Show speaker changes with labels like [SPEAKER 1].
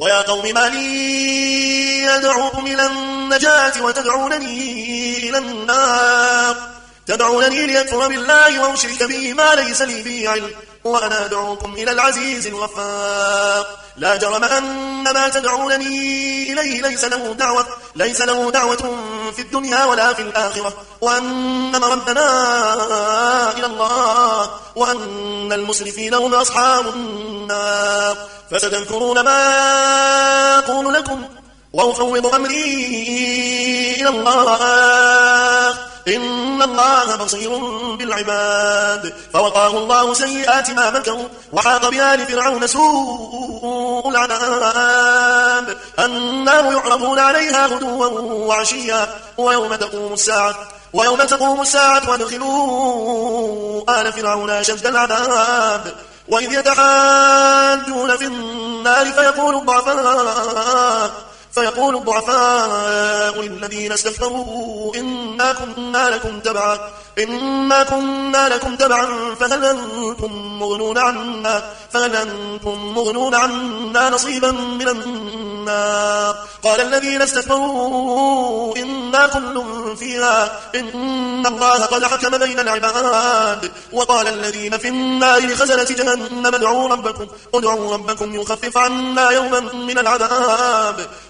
[SPEAKER 1] ويا قوم ما لي أدعوكم إلى النجاة وتدعونني إلى النار تدعونني ليكفر بالله وأشرك به ما ليس لي به علم وأنا أدعوكم إلى العزيز الغفار لا جرم أن ما تدعونني إليه ليس له دعوة في الدنيا ولا في الآخرة وأن مربنا إلى الله وأن المسرفين هم أصحاب النار فستذكرون ما أقول لكم وأفوض أمري إلى الله إن الله بصير بالعباد فوقاه الله سيئات ما مكروا وحاق بآل فرعون سوء العذاب النار يعرضون عليها غدوا وعشيا ويوم تقوم الساعة وادخلوا آل فرعون أشد العذاب وإذ يتحاجون في النار فيقول الضعفاء للذين استكبروا إنا كنا لكم تبعا فهل أنتم مغنون عنا نصيبا من النار قال الذين استكبروا إنا كل فيها إن الله قد حكم بين العباد وقال الذين في النار لخزنة جهنم ادعوا ربكم يخفف عنا يوما من العذاب